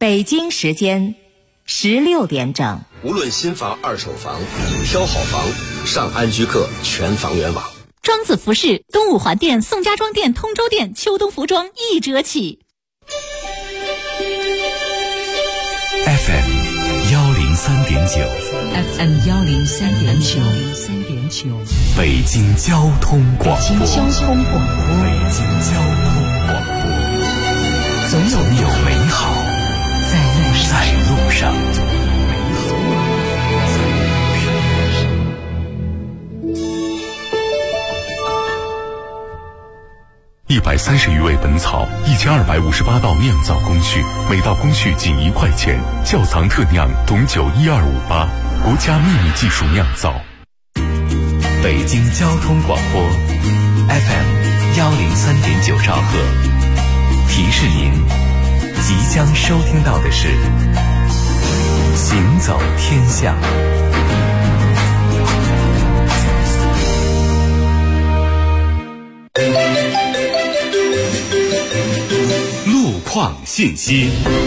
北京时间16点整。 无论新房、二手房，挑好房，上安居客全房源网。 庄子服饰东五环店、宋家庄店、通州店秋冬服装1折起。 FM 103.9 FM 103.9 北京交通广播。 北京交通广播。 总有美好在路上。130余味本草，1258道酿造工序，每道工序仅1块钱。窖藏特酿董酒12588，国家秘密技术酿造。北京交通广播 FM 103.9兆赫，提示您即将收听到的是行走天下。路况信息。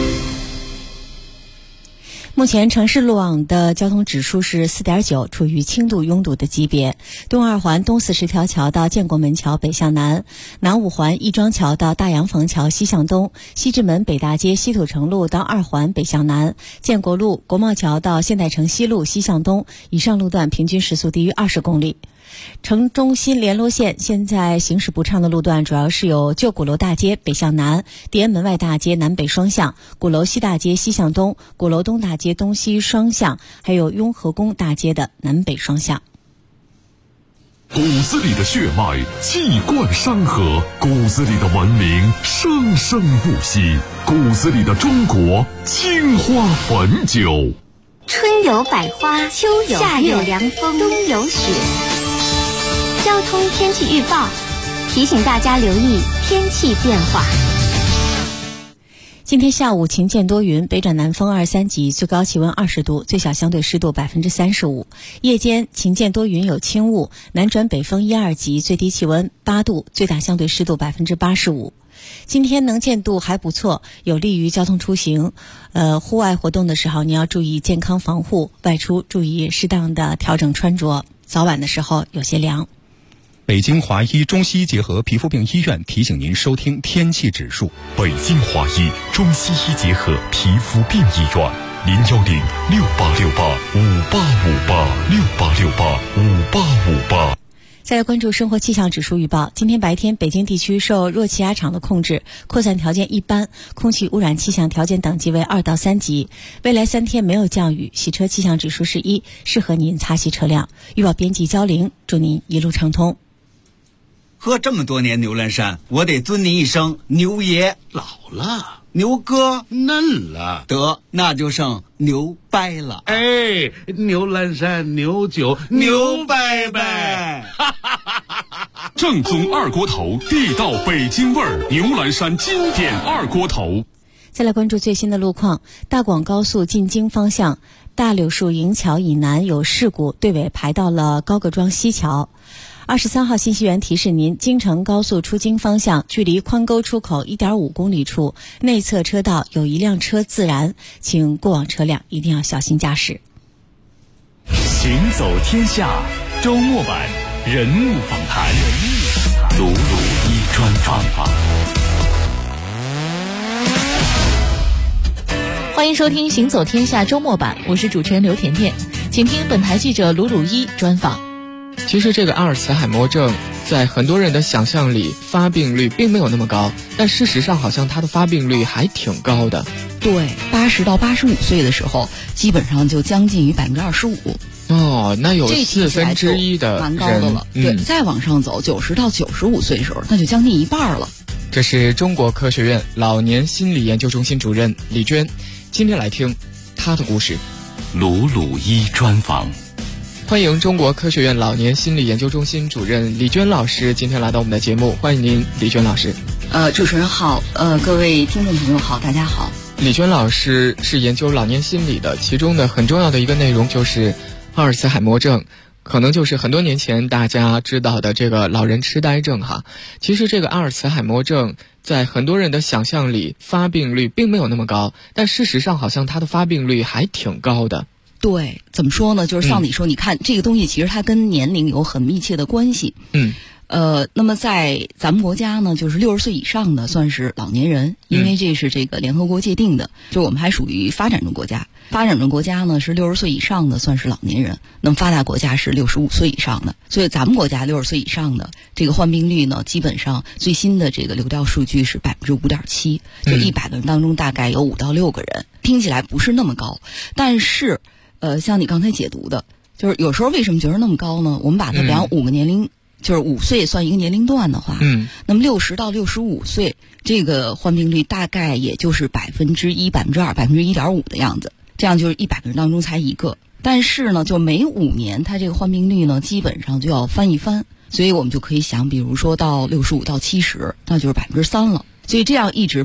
目前城市路网的交通指数是 4.9， 处于轻度拥堵的级别。东二环东40条桥到建国门桥北向南，南五环亦庄桥到大洋坊桥西向东，西直门北大街西土城路到二环北向南，建国路国贸桥到现代城西路西向东，以上路段平均时速低于20公里。城中心联络线现在行驶不畅的路段主要是有旧鼓楼大街北向南、地安门外大街南北双向、鼓楼西大街西向东、鼓楼东大街东西双向，还有雍和宫大街的南北双向。 骨子里的血脉气贯山河，骨子里的文明生生不息，骨子里的中国青花汾酒。 春有百花，秋有夏有凉风，冬有雪。交通天气预报提醒大家留意天气变化。 今天下午晴间多云，北转南风2-3级，最高气温20度，最小相对湿度35%。夜间晴间多云有轻雾，南转北风1-2级，最低气温8度，最大相对湿度85%。今天能见度还不错，有利于交通出行。户外活动的时候，你要注意健康防护，外出注意适当的调整穿着，早晚的时候有些凉。 北京华医中西医结合皮肤病医院提醒您收听天气指数。 北京华医中西医结合皮肤病医院，010-6868-5858，6868-5858。 再来关注生活气象指数预报。今天白天，北京地区受弱气压场的控制，扩散条件一般，空气污染气象条件等级为2到3级。未来3天没有降雨，洗车气象指数是1，适合您擦洗车辆。预报编辑焦玲，祝您一路畅通。 喝这么多年牛栏山，我得尊您一声牛爷。 老了， 牛哥嫩了， 得那就剩牛掰了。 哎，牛栏山牛酒牛掰掰。 正宗二锅头，地道北京味儿，牛栏山经典二锅头。 再来关注最新的路况。大广高速进京方向，大柳树营桥以南有事故，队尾排到了高各庄西桥。23号信息源提示您，京承高速出京方向，距离宽沟出口 1.5 公里处，内侧车道有一辆车自燃，请过往车辆一定要小心驾驶。 行走天下周末版人物访谈，鲁鲁一专访。 欢迎收听行走天下周末版，我是主持人刘甜甜，请听本台记者鲁鲁一专访。 其实这个阿尔茨海默症在很多人的想象里发病率并没有那么高，但事实上好像它的发病率还挺高的。 对，80到85岁的时候基本上就将近于25%。 哦，那有1/4的人蛮高的了。对，再往上走90到95岁的时候，那就将近一半了。 这是中国科学院老年心理研究中心主任李娟，今天来听她的故事。 鲁鲁一专访。 欢迎中国科学院老年心理研究中心主任李娟老师今天来到我们的节目，欢迎您，李娟老师。 主持人好，各位听众朋友好，大家好。 李娟老师是研究老年心理的，其中的很重要的一个内容就是阿尔茨海默症。 可能就是很多年前大家知道的这个老人痴呆症哈。其实这个阿尔茨海默症在很多人的想象里发病率并没有那么高，但事实上好像它的发病率还挺高的。 对，怎么说呢？就是像你说，你看这个东西其实它跟年龄有很密切的关系。那么在咱们国家呢，就是60岁以上的算是老年人，因为这是这个联合国界定的，就我们还属于发展中国家。发展中国家呢是60岁以上的算是老年人，那么发达国家是65岁以上的。所以咱们国家60岁以上的这个患病率呢，基本上最新的这个流调数据是5.7%，就100个人当中大概有5到6个人，听起来不是那么高，但是像你刚才解读的，就是有时候为什么觉得那么高呢？我们把它量5个年龄。就是5岁算一个年龄段的话，那么60到65岁这个患病率大概也就是1%、2%、1.5%的样子，这样就是100个人当中才1个。但是呢，就每5年它这个患病率呢，基本上就要翻一番，所以我们就可以想，比如说到65到70，那就是3%了。所以这样一直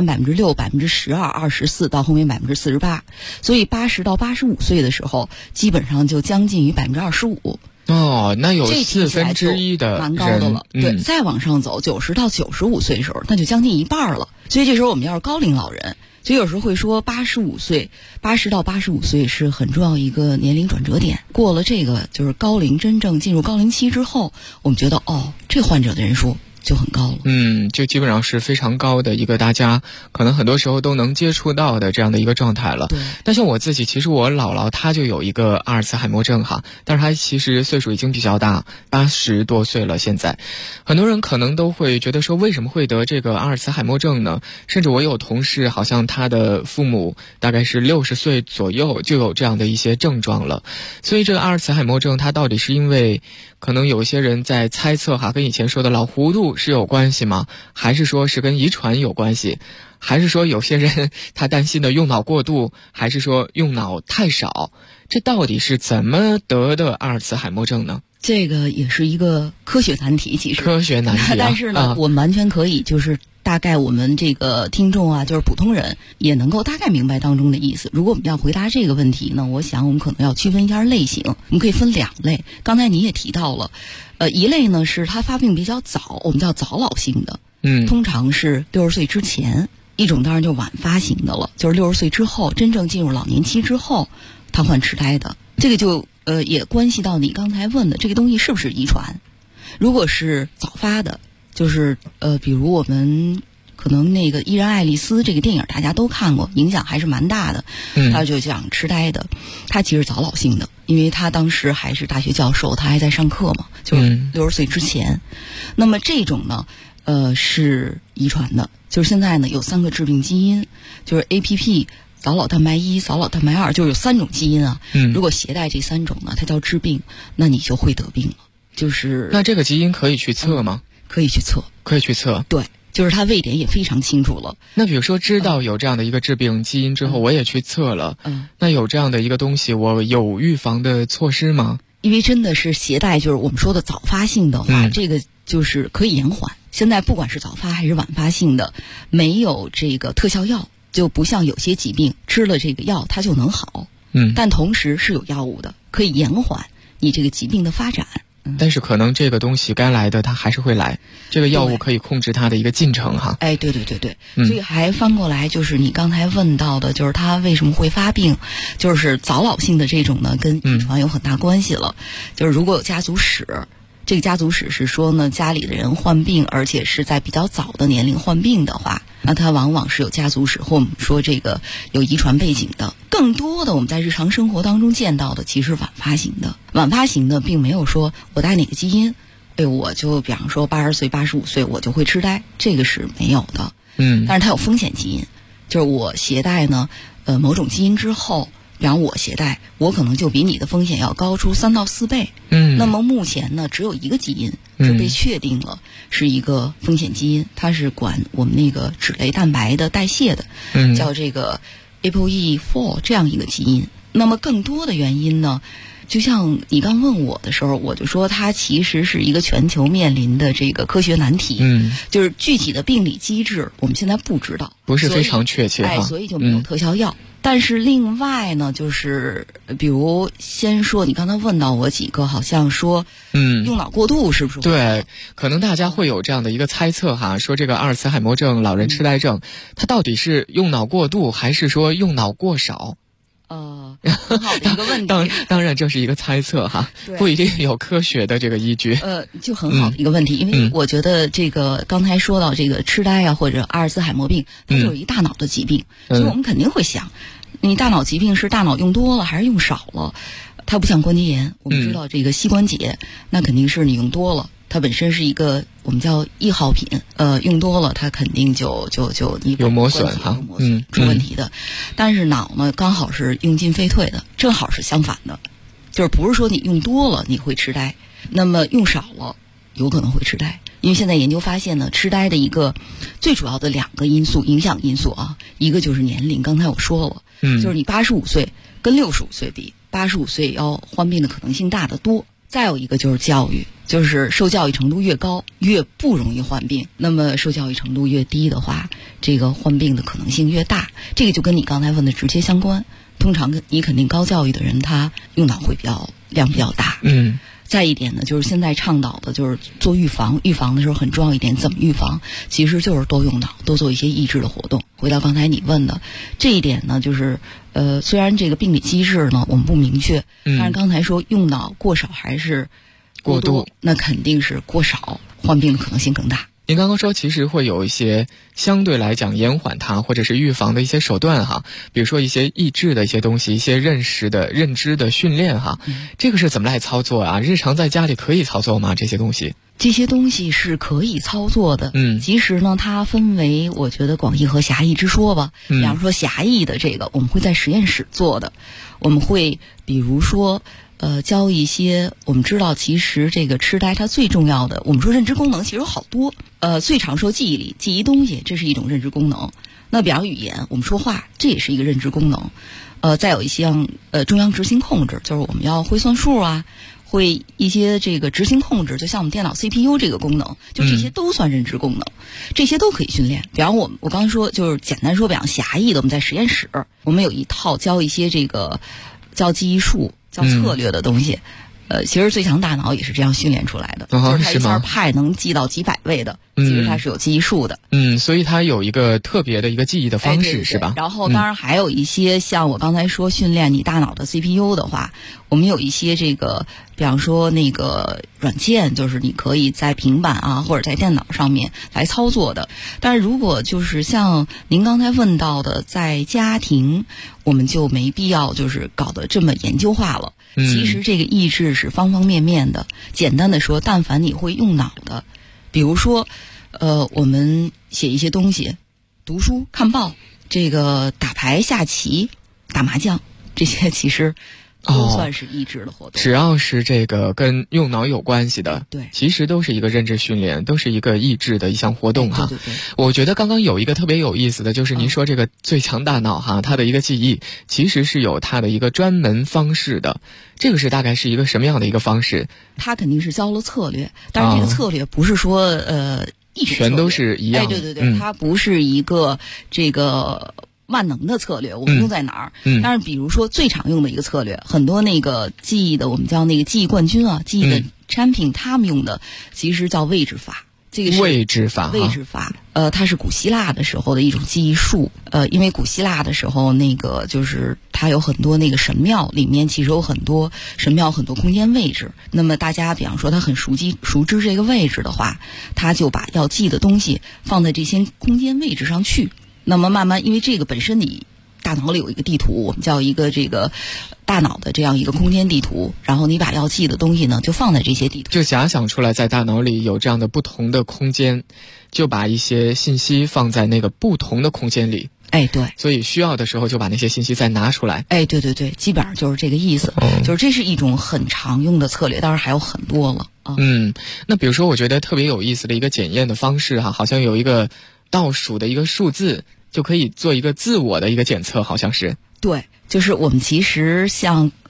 3%、6%、12%、24%到后面48%，所以80到85岁的时候，基本上就将近于25%。 哦，那有1/4的蛮高的了。对，再往上走，90到95岁的时候，那就将近1半了。所以这时候我们要是高龄老人，所以有时候会说80到85岁是很重要一个年龄转折点。过了这个就是高龄，真正进入高龄期之后，我们觉得这患者的人数就很高了。 就基本上是非常高的一个大家可能很多时候都能接触到的这样的一个状态了。 对。 但像我自己，其实我姥姥她就有一个阿尔茨海默症哈，但是她其实岁数已经比较大，80多岁了。现在很多人可能都会觉得说，为什么会得这个阿尔茨海默症呢？甚至我有同事，好像他的父母大概是60岁左右就有这样的一些症状了。所以这个阿尔茨海默症它到底是因为可能有一些人在猜测哈，跟以前说的老糊涂是有关系吗？还是说是跟遗传有关系？还是说有些人他担心的用脑过度？还是说用脑太少？这到底是怎么得的阿尔茨海默症呢？ 这个也是一个科学难题，其实科学难题但是呢，我们完全可以就是大概我们这个听众啊，就是普通人也能够大概明白当中的意思。如果我们要回答这个问题呢，我想我们可能要区分一下类型，我们可以分2类。刚才你也提到了，一类呢是它发病比较早，我们叫早老性的，通常是60岁之前；一种当然就晚发型的了，就是60岁之后，真正进入老年期之后，他患痴呆的。这个就也关系到你刚才问的这个东西是不是遗传。如果是早发的，就是比如我们可能那个伊人爱丽丝这个电影大家都看过，影响还是蛮大的。他就讲痴呆的，他其实早老性的，因为他当时还是大学教授，他还在上课嘛，就是60岁之前。那么这种呢是遗传的，就是现在呢有3个致病基因，就是 APP、早老蛋白1、早老蛋白2，就是有3种基因啊。如果携带这3种呢，它叫致病，那你就会得病了。就是那这个基因可以去测吗？ 可以去测， 可以去测。 对，就是它位点也非常清楚了。 那比如说知道有这样的一个致病基因之后，我也去测了，那有这样的一个东西，我有预防的措施吗？ 因为真的是携带，就是我们说的早发性的话，这个就是可以延缓。现在不管是早发还是晚发性的，没有这个特效药，就不像有些疾病吃了这个药它就能好。但同时是有药物的，可以延缓你这个疾病的发展。 但是可能这个东西该来的它还是会来，这个药物可以控制它的一个进程哈。 对，所以还翻过来就是你刚才问到的，就是它为什么会发病，就是早老性的这种呢，跟遗传有很大关系了。就是如果有家族史，这个家族史是说呢，家里的人患病，而且是在比较早的年龄患病的话，那它往往是有家族史或我们说这个有遗传背景的。更多的我们在日常生活当中见到的其实晚发型的，晚发型的并没有说我带哪个基因，我就比方说80岁、85岁我就会痴呆，这个是没有的。但是它有风险基因，就是我携带呢某种基因之后，比方我携带，我可能就比你的风险要高出3到4倍。那么目前呢，只有一个基因就被确定了是一个风险基因，它是管我们那个脂类蛋白的代谢的，叫这个 ApoE4 这样一个基因。那么更多的原因呢， 就像你刚问我的时候，我就说它其实是一个全球面临的这个科学难题。就是具体的病理机制我们现在不知道， 不是非常确切哈， 所以就没有特效药。但是另外呢，就是比如先说你刚才问到我几个，好像说用脑过度是不是？ 对，可能大家会有这样的一个猜测哈，说这个阿尔茨海默症、老人痴呆症，它到底是用脑过度还是说用脑过少？ 很好的一个问题。 当然这是一个猜测哈，不一定有科学的这个依据。 就很好的一个问题，因为我觉得这个刚才说到这个痴呆啊，或者阿尔茨海默病，它就是一大脑的疾病，所以我们肯定会想，你大脑疾病是大脑用多了还是用少了？它不像关节炎，我们知道这个膝关节，那肯定是你用多了。它本身是一个我们叫易耗品，用多了它肯定就你有磨损哈， 出问题的。但是脑呢，刚好是用进废退的，正好是相反的，就是不是说你用多了你会痴呆，那么用少了有可能会痴呆。因为现在研究发现呢，痴呆的一个最主要的2个因素影响因素啊，一个就是年龄，刚才我说了，就是你85岁跟65岁比，85岁要患病的可能性大得多。再有一个就是教育，就是受教育程度越高越不容易患病，那么受教育程度越低的话，这个患病的可能性越大。这个就跟你刚才问的直接相关，通常你肯定高教育的人他用脑会量比较大。再一点呢，就是现在倡导的就是做预防的时候很重要一点，怎么预防？其实就是多用脑，多做一些益智的活动。回到刚才你问的这一点呢，就是虽然这个病理机制呢我们不明确，但是刚才说用脑过少还是过多，那肯定是过少，患病的可能性更大。 您刚刚说其实会有一些相对来讲延缓它或者是预防的一些手段哈，比如说一些益智的一些东西，一些认知的训练哈，这个是怎么来操作啊？日常在家里可以操作吗？这些东西是可以操作的。其实呢它分为我觉得广义和狭义之说吧。比方说狭义的这个我们会在实验室做的，我们会比如说教一些，我们知道其实这个痴呆它最重要的，我们说认知功能其实有好多，最常说记忆力，记忆东西，这是一种认知功能。那比方语言，我们说话，这也是一个认知功能。再有一项中央执行控制，就是我们要会算数啊，会一些这个执行控制，就像我们电脑 CPU 这个功能，就这些都算认知功能，这些都可以训练。比方我刚刚说就是简单说，比方狭义的，我们在实验室，我们有一套教一些这个叫记忆术、叫策略的东西。其实最强大脑也是这样训练出来的，就是它一下派能记到几百位的，其实它是有记忆术的。 所以它有一个特别的一个记忆的方式， 对， 是吧？ 然后当然还有一些像我刚才说训练你大脑的 CPU 的话，我们有一些这个，比方说那个软件，就是你可以在平板啊或者在电脑上面来操作的。但是如果就是像您刚才问到的，在家庭，我们就没必要就是搞得这么研究化了。其实这个益智是方方面面的。简单的说，但凡你会用脑的，比如说我们写一些东西，读书、看报，这个打牌、下棋、打麻将，这些其实都算是益智的活动。 只要是这个跟用脑有关系的， 对， 其实都是一个认知训练，都是一个益智的一项活动哈。 对。 我觉得刚刚有一个特别有意思的，就是您说这个最强大脑哈，它的一个记忆其实是有它的一个专门方式的。这个是大概是一个什么样的一个方式？ 它肯定是教了策略，但是这个策略不是说全都是一样的。 对，它不是一个这个万能的策略，我们用在哪儿？但是比如说最常用的一个策略，很多那个记忆的，我们叫那个记忆冠军啊，记忆的产品，他们用的其实叫位置法。这个是位置法， 它是古希腊的时候的一种记忆术。因为古希腊的时候，那个就是它有很多那个神庙里面，其实有很多神庙很多空间位置。那么大家比方说他很熟知这个位置的话，他就把要记的东西放在这些空间位置上去。那么慢慢，因为这个本身你大脑里有一个地图，我们叫一个这个大脑的这样一个空间地图，然后你把要记的东西呢就放在这些地图， 就假想出来在大脑里有这样的不同的空间，就把一些信息放在那个不同的空间里。 对， 所以需要的时候就把那些信息再拿出来。 对，基本上就是这个意思。就是这是一种很常用的策略，当然还有很多了啊。 那比如说我觉得特别有意思的一个检验的方式哈，好像有一个倒数的一个数字，就可以做一个自我的一个检测，好像是。 对，就是我们其实像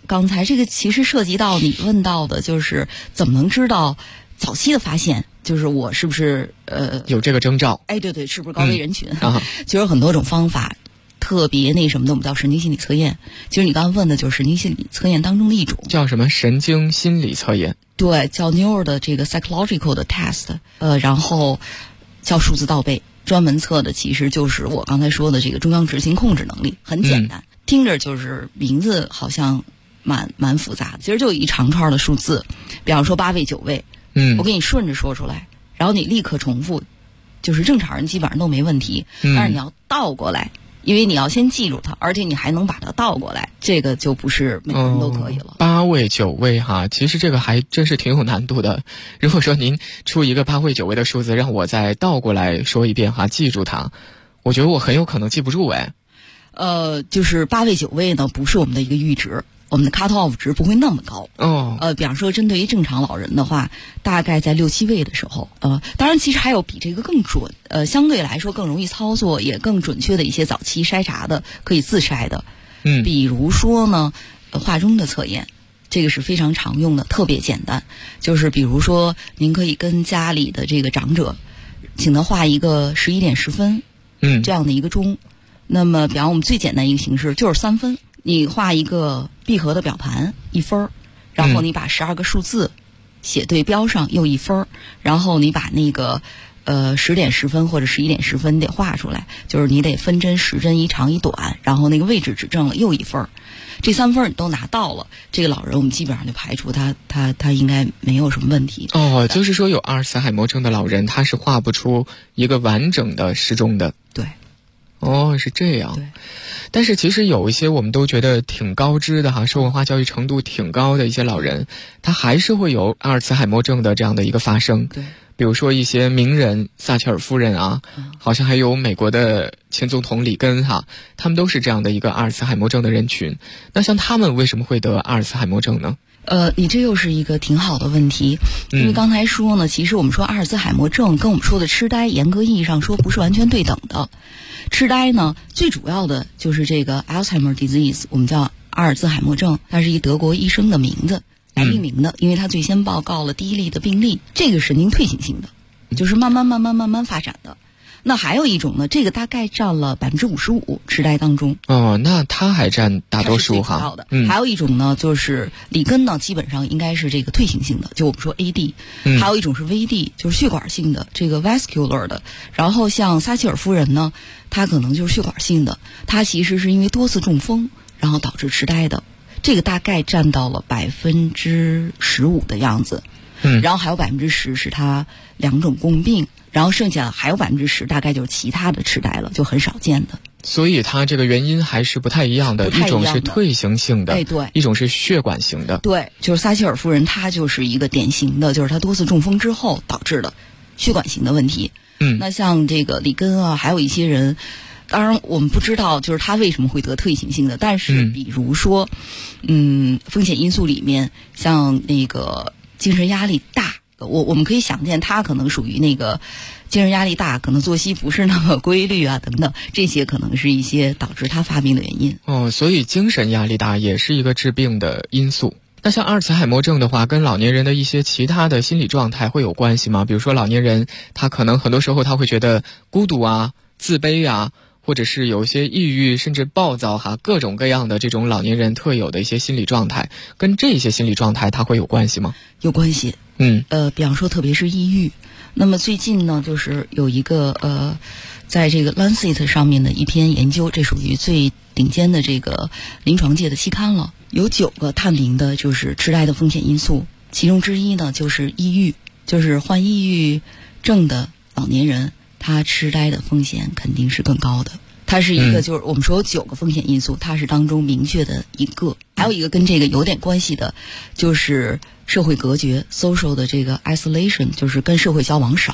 刚才这个其实涉及到你问到的，就是怎么能知道早期的发现，就是我是不是有这个征兆？ 哎，对，是不是高危人群？其实有很多种方法，特别那什么的，我们叫神经心理测验。其实你刚刚问的就是神经心理测验当中的一种， 叫什么神经心理测验？ 对，叫 Neuro 的这个 psychological 的 test， 然后叫数字倒背，专门测的其实就是我刚才说的这个中央执行控制能力，很简单，听着就是名字好像蛮复杂的，其实就有一长串的数字，比方说8位9位，我给你顺着说出来，然后你立刻重复，就是正常人基本上都没问题，但是你要倒过来。因为你要先记住它，而且你还能把它倒过来，这个就不是每个人都可以了。 8位9位哈，其实这个还真是挺有难度的。如果说您出一个8位9位的数字，让我再倒过来说一遍哈，记住它，我觉得我很有可能记不住哎。 就是8位9位呢，不是我们的一个阈值。我们的 cut off 值不会那么高比方说针对于正常老人的话，大概在6、7位的时候当然其实还有比这个更准相对来说更容易操作也更准确的一些早期筛查的可以自筛的比如说呢化钟的测验，这个是非常常用的，特别简单，就是比如说您可以跟家里的这个长者请他画一个11点10分这样的一个钟，那么比方我们最简单一个形式就是3分，你画一个闭合的表盘1分，然后你把12个数字写对标上又1分，然后你把那个10点10分或者11点10分你得画出来，就是你得分针时针一长一短，然后那个位置指正了又1分，这3分你都拿到了，这个老人我们基本上就排除他应该没有什么问题。 就是说有阿尔茨海默症的老人他是画不出一个完整的时钟的。 对。 是这样。但是其实有一些我们都觉得挺高知的哈，受文化教育程度挺高的一些老人，他还是会有阿尔茨海默症的这样的一个发生。 对。 比如说一些名人，撒切尔夫人啊，好像还有美国的前总统里根哈，他们都是这样的一个阿尔茨海默症的人群。那像他们为什么会得阿尔茨海默症呢？ 你这又是一个挺好的问题，因为刚才说呢，其实我们说阿尔茨海默症跟我们说的痴呆，严格意义上说不是完全对等的。痴呆呢，最主要的就是这个 Alzheimer disease， 我们叫阿尔兹海默症，它是一德国医生的名字来命名的，因为他最先报告了第一例的病例。这个神经退行性的，就是慢慢发展的。那还有一种呢，这个大概占了55%痴呆当中。 那它还占大多数哈。 还有一种呢，就是里根呢，基本上应该是这个退行性的，就我们说 AD。还有一种是 VD， 就是血管性的，这个 vascular 的。然后像撒切尔夫人呢，她可能就是血管性的，她其实是因为多次中风，然后导致痴呆的。这个大概占到了15%的样子。然后还有10%是她2种共病。然后剩下还有10%大概就是其他的痴呆了，就很少见的。 所以它这个原因还是不太一样的，一种是退行性的， 对， 一种是血管型的。 对，就是撒切尔夫人她就是一个典型的，就是她多次中风之后导致的血管型的问题。那像这个里根啊，还有一些人，当然我们不知道就是他为什么会得退行性的，但是比如说风险因素里面像那个精神压力大，我们可以想见他可能属于那个精神压力大，可能作息不是那么规律啊等等，这些可能是一些导致他发病的原因。 所以精神压力大也是一个致病的因素。那像阿尔茨海默症的话，跟老年人的一些其他的心理状态会有关系吗？比如说老年人他可能很多时候他会觉得孤独啊、自卑啊，或者是有一些抑郁甚至暴躁哈，各种各样的这种老年人特有的一些心理状态，跟这些心理状态它会有关系吗？ 有关系。比方说特别是抑郁，那么最近呢就是有一个在这个 Lancet 上面的一篇研究，这属于最顶尖的这个临床界的期刊了，有9个探明的就是痴呆的风险因素，其中之一呢就是抑郁，就是患抑郁症的老年人他痴呆的风险肯定是更高的。它是一个就是我们说有9个风险因素，它是当中明确的一个。还有一个跟这个有点关系的就是社会隔绝 social 的这个 isolation， 就是跟社会交往少，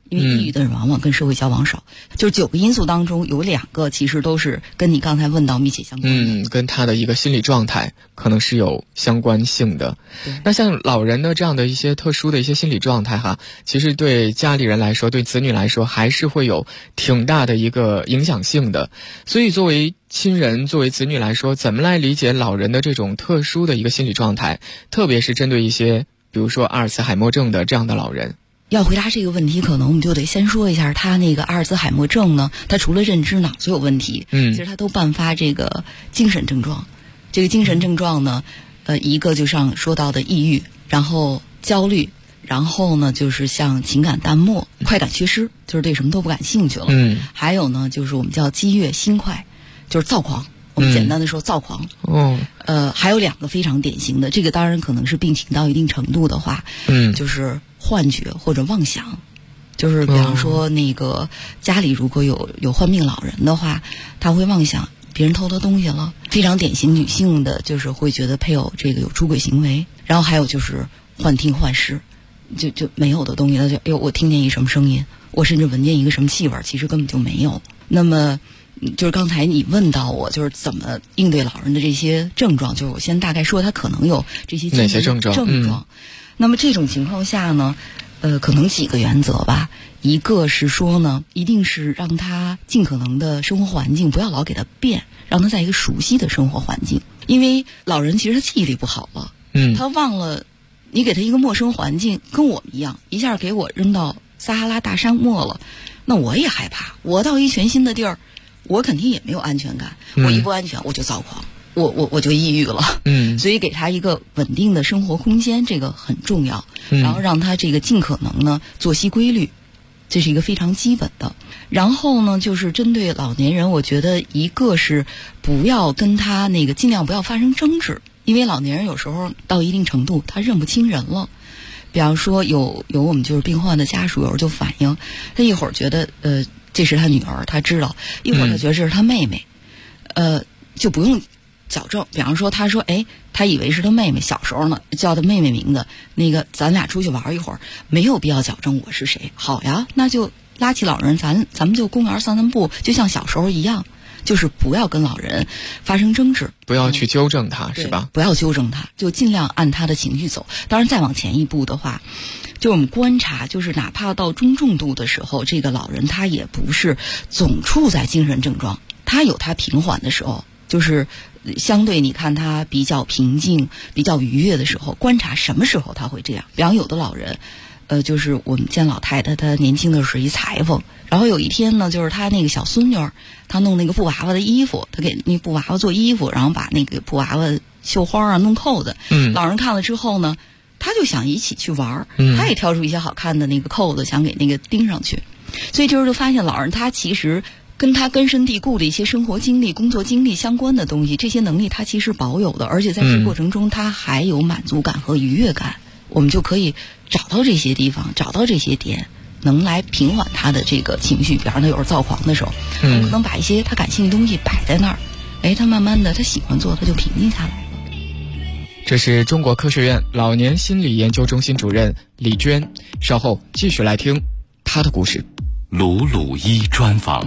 因为抑郁的人往往跟社会交往少，就是9个因素当中有2个其实都是跟你刚才问到密切相关的。 跟他的一个心理状态可能是有相关性的。那像老人的这样的一些特殊的一些心理状态哈，其实对家里人来说，对子女来说，还是会有挺大的一个影响性的。所以作为亲人，作为子女来说，怎么来理解老人的这种特殊的一个心理状态，特别是针对一些比如说阿尔茨海默症的这样的老人。 要回答这个问题，可能我们就得先说一下他那个阿尔茨海默症呢，他除了认知脑子有问题，其实他都伴发这个精神症状。这个精神症状呢，一个就像说到的抑郁，然后焦虑，然后呢就是像情感淡漠、快感缺失，就是对什么都不感兴趣了。还有呢就是我们叫激越心快，就是躁狂。我们简单的说躁狂。还有2个非常典型的，这个当然可能是病情到一定程度的话，就是幻觉或者妄想。就是比方说那个家里如果有患病老人的话，他会妄想别人偷他东西了。非常典型女性的就是会觉得配偶这个有出轨行为。然后还有就是幻听幻视，就没有的东西，他就哎呦我听见一什么声音，我甚至闻见一个什么气味，其实根本就没有。那么就是刚才你问到我，就是怎么应对老人的这些症状，就是我先大概说他可能有这些哪些症状。 那么这种情况下呢，可能几个原则吧。一个是说呢，一定是让他尽可能的生活环境不要老给他变，让他在一个熟悉的生活环境。因为老人其实他记忆力不好了，他忘了你给他一个陌生环境，跟我们一样，一下给我扔到撒哈拉大沙漠了，那我也害怕。我到一全新的地儿，我肯定也没有安全感，我一不安全我就躁狂，我就抑郁了。所以给他一个稳定的生活空间，这个很重要。然后让他这个尽可能呢作息规律，这是一个非常基本的。然后呢就是针对老年人，我觉得一个是不要跟他那个尽量不要发生争执，因为老年人有时候到一定程度他认不清人了。比方说有我们就是病患的家属有时候就反映，他一会儿觉得这是他女儿，他知道，一会儿他觉得这是他妹妹，就不用矫正。比方说他说他以为是他妹妹，小时候呢叫他妹妹名字，那个咱俩出去玩一会儿，没有必要矫正我是谁。好呀，那就拉起老人，咱们就公园散散步，就像小时候一样，就是不要跟老人发生争执， 不要去纠正他，是吧？ 不要纠正他，就尽量按他的情绪走。当然再往前一步的话，就我们观察，就是哪怕到中重度的时候，这个老人他也不是总处在精神症状，他有他平缓的时候，就是相对你看他比较平静、比较愉悦的时候，观察什么时候他会这样。比方有的老人，就是我们见老太太，她年轻的时候是一裁缝，然后有一天呢，就是她那个小孙女儿，她弄那个布娃娃的衣服，她给那布娃娃做衣服，然后把那个布娃娃绣花啊、弄扣子。老人看了之后呢，他就想一起去玩，他也挑出一些好看的那个扣子，想给那个钉上去。所以这时候就发现老人他其实跟他根深蒂固的一些生活经历、工作经历相关的东西，这些能力他其实保有的，而且在这个过程中他还有满足感和愉悦感。我们就可以找到这些地方，找到这些点，能来平缓他的这个情绪。比方他有时候躁狂的时候，可能把一些他感兴趣的东西摆在那儿，他慢慢的他喜欢做，他就平静下来了。 这是中国科学院老年心理研究中心主任李娟，稍后继续来听她的故事。 鲁鲁一专访。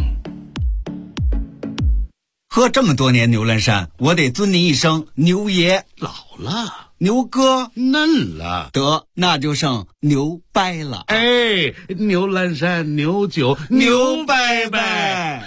喝这么多年牛栏山，我得尊您一声牛爷。 老了， 牛哥嫩了， 得那就剩牛掰了。 牛栏山牛酒牛掰掰。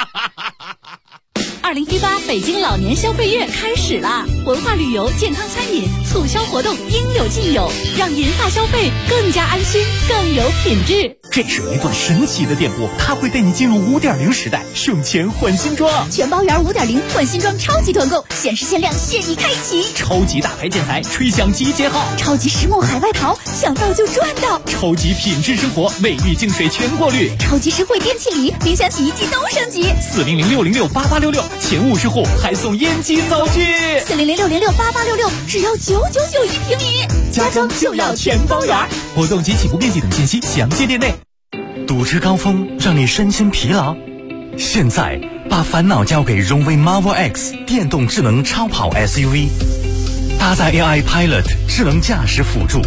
2018北京老年消费月开始啦！文化旅游、健康餐饮促销活动应有尽有，让银发消费更加安心、更有品质。 这是一段神奇的店铺，它会带你进入5.0时代，省钱换新装。 全包圆5.0换新装超级团购，限时限量现已开启。 超级大牌建材，吹响集结号。 超级实木海外淘，想到就赚到。 超级品质生活，美丽净水全过滤。 超级实惠电器礼，冰箱、洗衣机都升级。 400-606-8866，前50户还送烟机灶具。 400-606-8866，只要999一平米。 家装就要全包圆。活动及起步面积等信息详见店内。 堵车高峰让你身心疲劳，现在把烦恼交给荣威 Marvel X 电动智能超跑 SUV， 搭载 AI Pilot 智能驾驶辅助，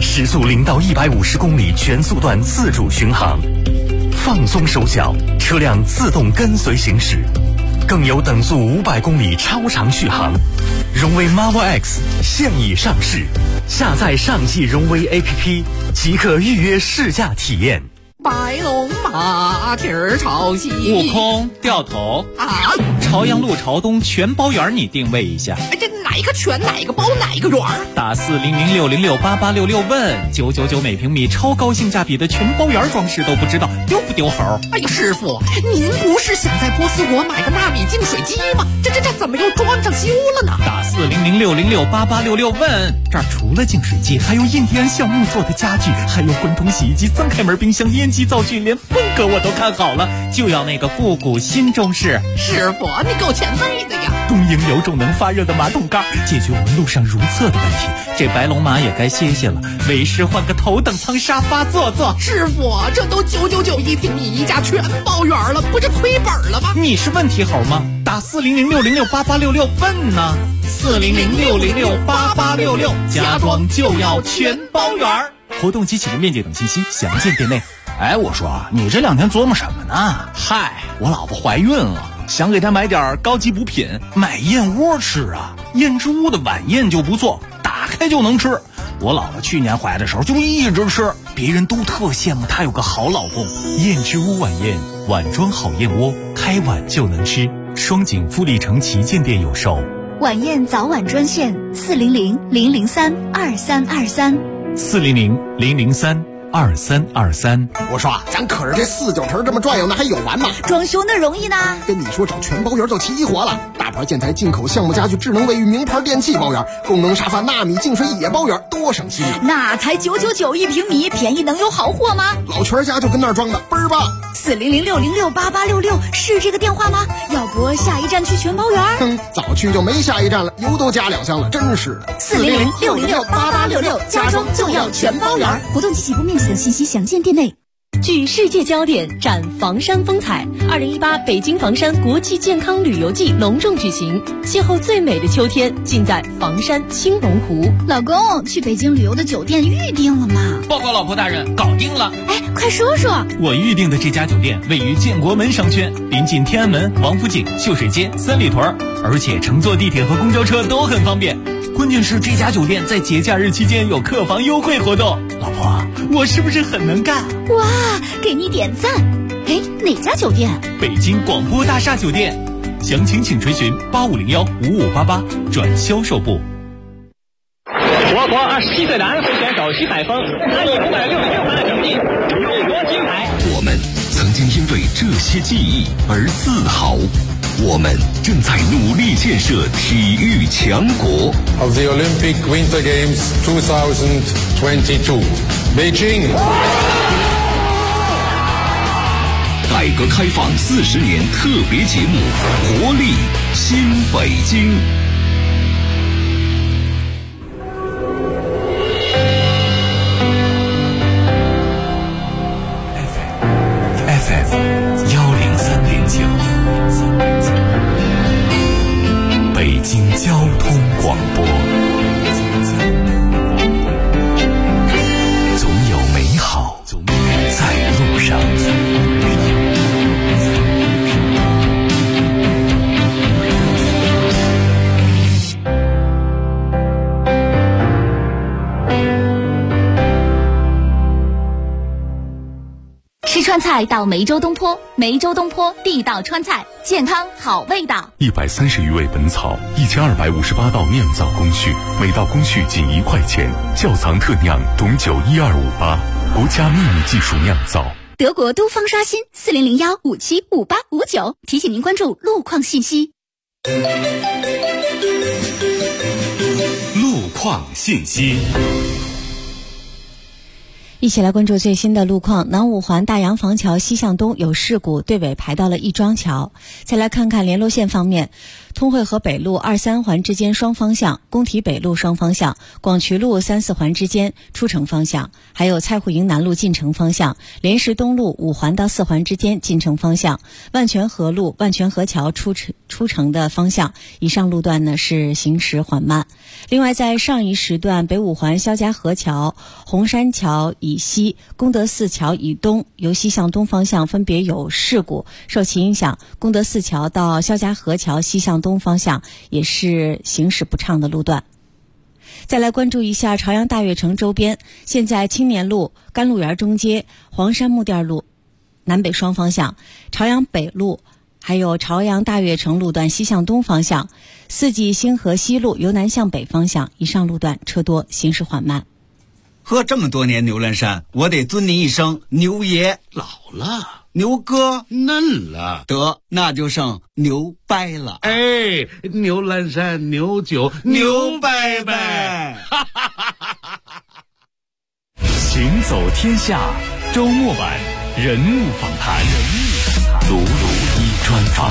时速0到150公里全速段自主巡航，放松手脚，车辆自动跟随行驶，更有等速500公里超长续航。荣威 Marvel X 现已上市，下载上汽荣威 APP 即可预约试驾体验。 白龙马蹄儿朝西， 悟空掉头啊！ 朝阳路朝东全包圆，你定位一下。 哎，这哪个全哪个包哪个圆？ 打4006068866问999每平米，超高性价比的全包圆装饰都不知道丢不丢猴？ 哎呀，师傅，您不是想在波斯国买个纳米净水机吗？这怎么又装上修了呢？ 打4006068866问，这儿除了净水机，还有印第安橡木做的家具，还有滚筒洗衣机、3开门冰箱、烟机灶具，连风格我都看好了，就要那个复古新中式。 师傅，你够前辈的呀！ 东营有种能发热的马桶盖，解决我们路上如厕的问题。这白龙马也该歇歇了，为师换个头等舱沙发坐坐。 师傅，这都999一平米，一家全包圆了，不是亏本了吗？ 你是问题猴吗？打4006068866问呢，4006068866，家装就要全包圆。活动及启动面积等信息详见店内。 哎，我说你这2天琢磨什么呢？ 嗨， 我老婆怀孕了，想给她买点高级补品，买燕窝吃啊。燕之屋的晚宴就不错，打开就能吃。我老婆去年怀的时候就一直吃，别人都特羡慕她有个好老公。 燕之屋晚宴，碗装好燕窝，开碗就能吃。双井富力城旗舰店有售。 晚宴早晚专线 400-003-2323，400-003-2323。 我说咱可是这4、9成这么转悠，那还有完吗？ 装修那容易呢。 跟你说找全包圆就齐活了，大牌建材、进口项目家具、智能卫浴、名牌电器包圆，功能沙发、纳米净水也包圆，多省心啊！ 那才999一平米，便宜能有好货吗？ 老全家就跟那儿装的，倍儿棒。 40006068866是这个电话吗？要不下一站去全包圆？ 早去就没下一站了，油都加2箱了，真是的。 40006068866，家装就要全包圆。活动及起步面积等信息详见店内。聚世界焦点，展房山风采。2018北京房山国际健康旅游季隆重举行，邂逅最美的秋天，尽在房山青龙湖。 老公，去北京旅游的酒店预定了吗？ 报告老婆大人，搞定了。 哎，快说说。 我预定的这家酒店位于建国门商圈，临近天安门、王府井、秀水街、三里屯，而且乘坐地铁和公交车都很方便。关键是这家酒店在节假日期间有客房优惠活动。老婆，我是不是很能干？ 哇，给你点赞。哎，哪家酒店？ 北京广播大厦酒店。详情请垂询8501-5588转销售部。 我国27岁男飞选手徐海峰拿以566分的成绩荣获金牌。 我们曾经因为这些记忆而自豪。我们正在努力建设体育强国。 Of the Olympic Winter Games 2022, Beijing. 改革开放40年特别节目，活力新北京。 FM 103.9，北京交通广播。总有美好在路上。 吃川菜到梅州东坡，梅州东坡地道川菜，健康好味道。 130余味本草，1258道酿造工序，每道工序仅1块钱，窖藏特酿，董酒12588，国家秘密技术酿造。 德国都方刷新4001575859，提醒您关注路况信息。 路况信息。 一起来关注最新的路况。南五环大洋房桥西向东有事故，队尾排到了亦庄桥。再来看看联络线方面，通惠河北路2、3环之间双方向，工体北路双方向，广渠路3、4环之间出城方向，还有蔡户营南路进城方向，莲石东路5环到4环之间进城方向，万泉河路万泉河桥出城的方向，以上路段呢是行驶缓慢。另外，在上一时段北五环肖家河桥、红山桥以西、功德寺桥以东由西向东方向分别有事故，受其影响，功德寺桥到肖家河桥西向东方向也是行驶不畅的路段。再来关注一下朝阳大悦城周边，现在青年路、甘露园中街、黄山木店路南北双方向，朝阳北路还有朝阳大悦城路段西向东方向，四季星河西路由南向北方向，以上路段车多，行驶缓慢。 喝这么多年牛栏山，我得尊您一声牛爷。 老了， 牛哥嫩了， 得那就剩牛掰了。 哎，牛栏山牛酒牛掰掰。 行走天下周末版人物访谈，鲁鲁一专访。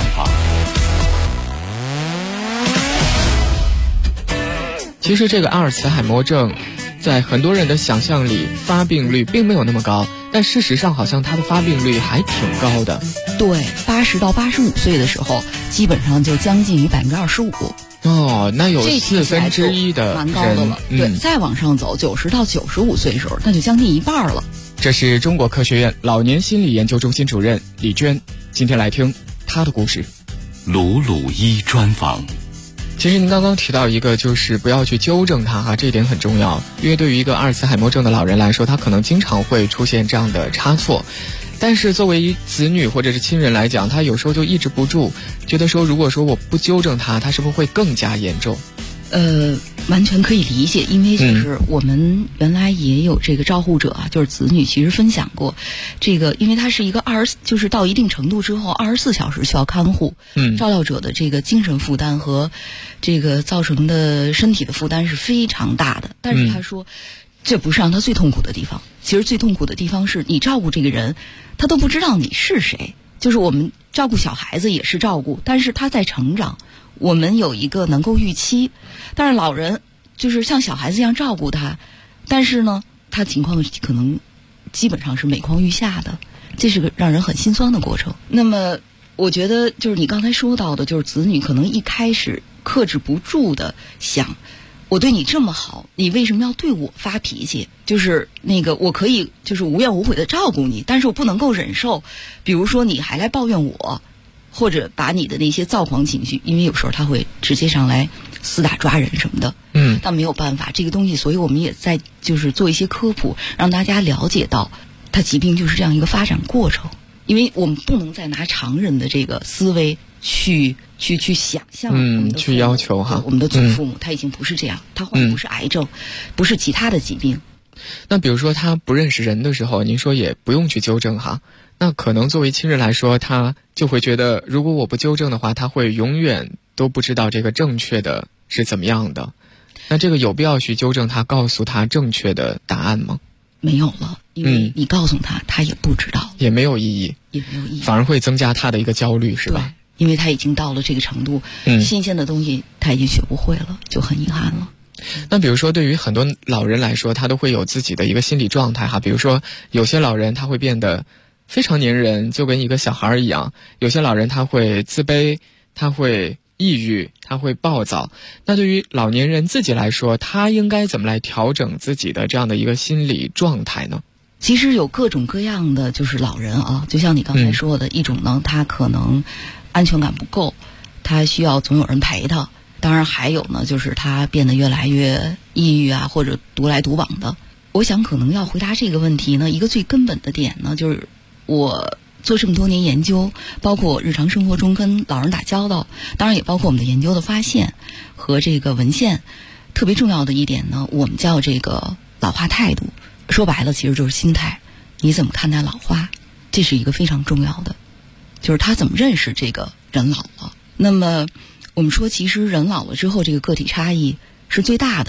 其实这个阿尔茨海默症在很多人的想象里发病率并没有那么高，但事实上好像它的发病率还挺高的。 对，80到85岁的时候基本上就将近于25%。 哦，那有1/4的蛮高的了。对，再往上走90到95岁的时候，那就将近一半了。 这是中国科学院老年心理研究中心主任李娟，今天来听她的故事。 鲁鲁一专访。 其实您刚刚提到一个，就是不要去纠正它哈，这一点很重要，因为对于一个阿尔茨海默症的老人来说，他可能经常会出现这样的差错。但是作为子女或者是亲人来讲，他有时候就抑制不住，觉得说如果说我不纠正他，他是不是会更加严重？ 完全可以理解，因为就是我们原来也有这个照护者啊，就是子女其实分享过这个，因为他是一个就是到一定程度之后24小时需要看护，照料者的这个精神负担和这个造成的身体的负担是非常大的。但是他说，这不是让他最痛苦的地方，其实最痛苦的地方是你照顾这个人，他都不知道你是谁。就是我们照顾小孩子也是照顾，但是他在成长，我们有一个能够预期，但是老人就是像小孩子一样照顾他，但是呢，他情况可能基本上是每况愈下的，这是个让人很心酸的过程。那么，我觉得就是你刚才说到的，就是子女可能一开始克制不住的想，我对你这么好，你为什么要对我发脾气？就是那个我可以就是无怨无悔的照顾你，但是我不能够忍受，比如说你还来抱怨我。或者把你的那些躁狂情绪，因为有时候他会直接上来厮打抓人什么的，但没有办法，这个东西，所以我们也在就是做一些科普，让大家了解到，他疾病就是这样一个发展过程，因为我们不能再拿常人的这个思维去想象我们的去要求哈， 我们的祖父母他已经不是这样，他患不是癌症，不是其他的疾病。 那比如说他不认识人的时候，您说也不用去纠正哈。那可能作为亲人来说，他就会觉得，如果我不纠正的话，他会永远都不知道这个正确的是怎么样的。那这个有必要去纠正他，告诉他正确的答案吗？ 没有了，因为你告诉他，他也不知道， 也没有意义，反而会增加他的一个焦虑，是吧？ 对，因为他已经到了这个程度，新鲜的东西他已经学不会了，就很遗憾了。 那比如说对于很多老人来说，他都会有自己的一个心理状态哈，比如说有些老人他会变得非常粘人，就跟一个小孩一样，有些老人他会自卑，他会抑郁，他会暴躁。那对于老年人自己来说，他应该怎么来调整自己的这样的一个心理状态呢？ 其实有各种各样的就是老人啊，就像你刚才说的，一种呢他可能安全感不够，他需要总有人陪他，当然还有呢就是他变得越来越抑郁啊，或者独来独往的。我想可能要回答这个问题呢，一个最根本的点呢，就是我做这么多年研究，包括日常生活中跟老人打交道，当然也包括我们的研究的发现和这个文献，特别重要的一点呢，我们叫这个老化态度，说白了其实就是心态，你怎么看待老化，这是一个非常重要的，就是他怎么认识这个人老了。那么我们说其实人老了之后，这个个体差异是最大的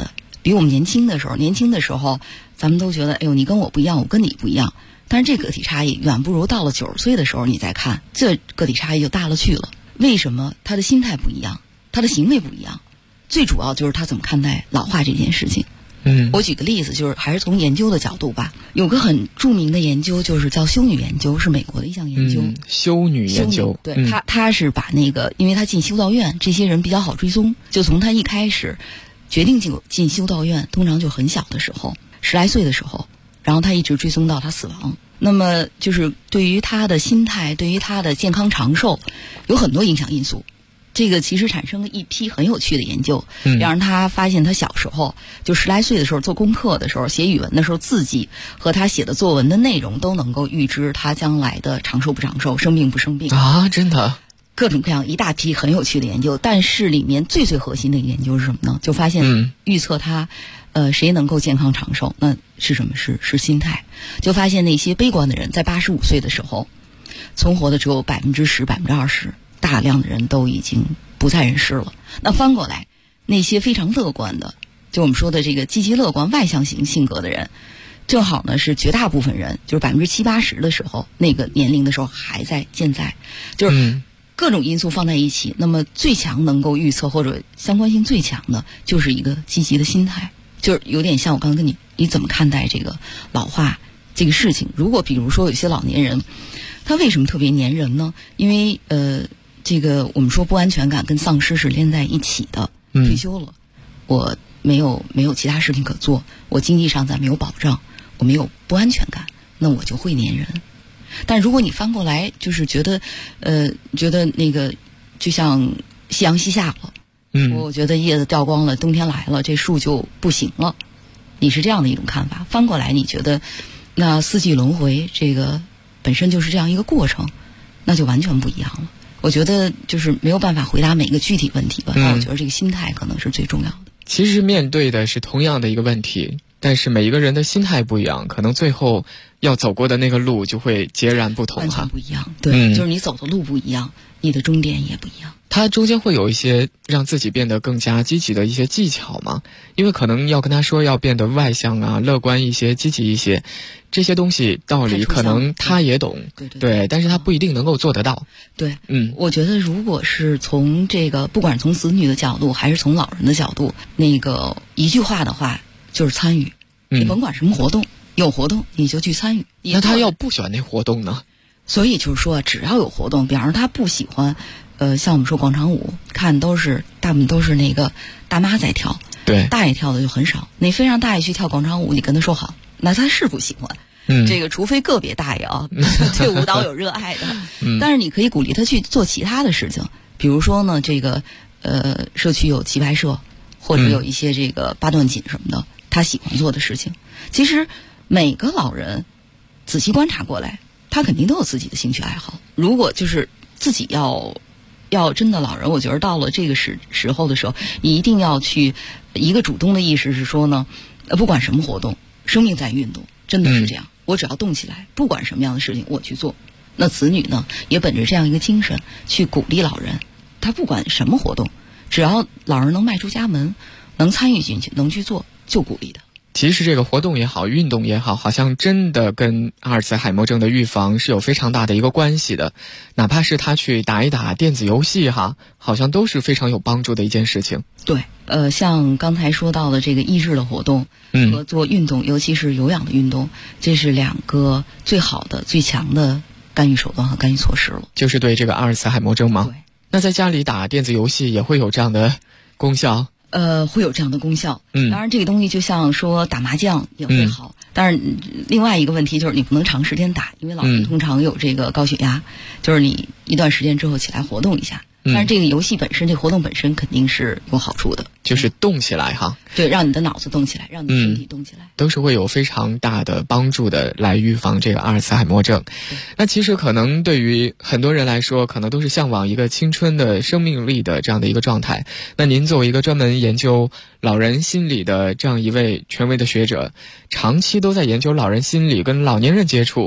比我们年轻的时候，咱们都觉得，哎呦，你跟我不一样，我跟你不一样。但是这个体差异远不如到了90岁的时候你再看，这个体差异就大了去了。为什么？他的心态不一样，他的行为不一样，最主要就是他怎么看待老化这件事情。我举个例子，就是还是从研究的角度吧。有个很著名的研究，就是叫修女研究，是美国的一项研究。 修女研究， 对，他是把那个，因为他进修道院，这些人比较好追踪，就从他一开始决定进修道院，通常就很小的时候，10来岁的时候，然后他一直追踪到他死亡。那么就是对于他的心态，对于他的健康长寿，有很多影响因素。这个其实产生了一批很有趣的研究，让他发现他小时候就10来岁的时候做功课的时候，写语文的时候，字迹和他写的作文的内容都能够预知他将来的长寿不长寿，生病不生病啊！真的， 各种各样一大批很有趣的研究。但是里面最核心的研究是什么呢？就发现预测他谁能够健康长寿，那是什么？是心态。就发现那些悲观的人在85岁的时候存活的只有10%、20%，大量的人都已经不在人世了。那翻过来，那些非常乐观的，就我们说的这个积极乐观外向型性格的人，正好呢是绝大部分人，就是70%、80%的时候，那个年龄的时候还在健在，就是各种因素放在一起，那么最强能够预测或者相关性最强的就是一个积极的心态。就是有点像我刚刚跟你怎么看待这个老化这个事情。如果比如说有些老年人，他为什么特别粘人呢？因为这个我们说不安全感跟丧失是连在一起的。退休了，我没有其他事情可做，我经济上再没有保障，我没有不安全感，那我就会粘人。但如果你翻过来，就是觉得那个就像夕阳西下了，我觉得叶子掉光了，冬天来了，这树就不行了。你是这样的一种看法。翻过来，你觉得那四季轮回这个本身就是这样一个过程，那就完全不一样了。我觉得就是没有办法回答每个具体问题吧。那我觉得这个心态可能是最重要的。 其实面对的是同样的一个问题，但是每一个人的心态不一样，可能最后要走过的那个路就会截然不同， 完全不一样。对，就是你走的路不一样，你的终点也不一样。 他中间会有一些让自己变得更加积极的一些技巧吗？因为可能要跟他说要变得外向啊、乐观一些、积极一些，这些东西道理可能他也懂，对，但是他不一定能够做得到。 对，我觉得如果是从这个，不管从子女的角度还是从老人的角度，那个一句话的话就是参与。你甭管什么活动，有活动你就去参与。 那他要不喜欢那活动呢？ 所以就是说，只要有活动，比方说他不喜欢。像我们说广场舞，看大部分都是那个大妈在跳， 对， 大爷跳的就很少。你非让大爷去跳广场舞，你跟他说好，那他是不喜欢。这个除非个别大爷啊，对舞蹈有热爱的，但是你可以鼓励他去做其他的事情，比如说呢，这个社区有棋牌社，或者有一些这个八段锦什么的，他喜欢做的事情。其实每个老人仔细观察过来，他肯定都有自己的兴趣爱好。如果就是自己要真的老人，我觉得到了这个时候的时候，你一定要去一个主动的意识是说呢，不管什么活动，生命在运动，真的是这样。我只要动起来，不管什么样的事情我去做。那子女呢，也本着这样一个精神去鼓励老人，他不管什么活动，只要老人能迈出家门，能参与进去，能去做，就鼓励他。 其实这个活动也好，运动也好，好像真的跟阿尔茨海默症的预防是有非常大的一个关系的。哪怕是他去打一打电子游戏哈，好像都是非常有帮助的一件事情。 对，像刚才说到的这个益智的活动和做运动，尤其是有氧的运动，这是2个最好的、最强的干预手段和干预措施了。 就是对这个阿尔茨海默症吗？对。那在家里打电子游戏也会有这样的功效？ 会有这样的功效。当然这个东西就像说打麻将也会好，但是另外一个问题就是你不能长时间打，因为老人通常有这个高血压，就是你一段时间之后起来活动一下。但是这个游戏本身，这个活动本身肯定是有好处的， 就是动起来哈。 对，让你的脑子动起来，让你的身体动起来， 都是会有非常大的帮助的，来预防这个阿尔茨海默症。那其实可能对于很多人来说，可能都是向往一个青春的生命力的这样的一个状态。那您作为一个专门研究老人心理的这样一位权威的学者，长期都在研究老人心理跟老年人接触，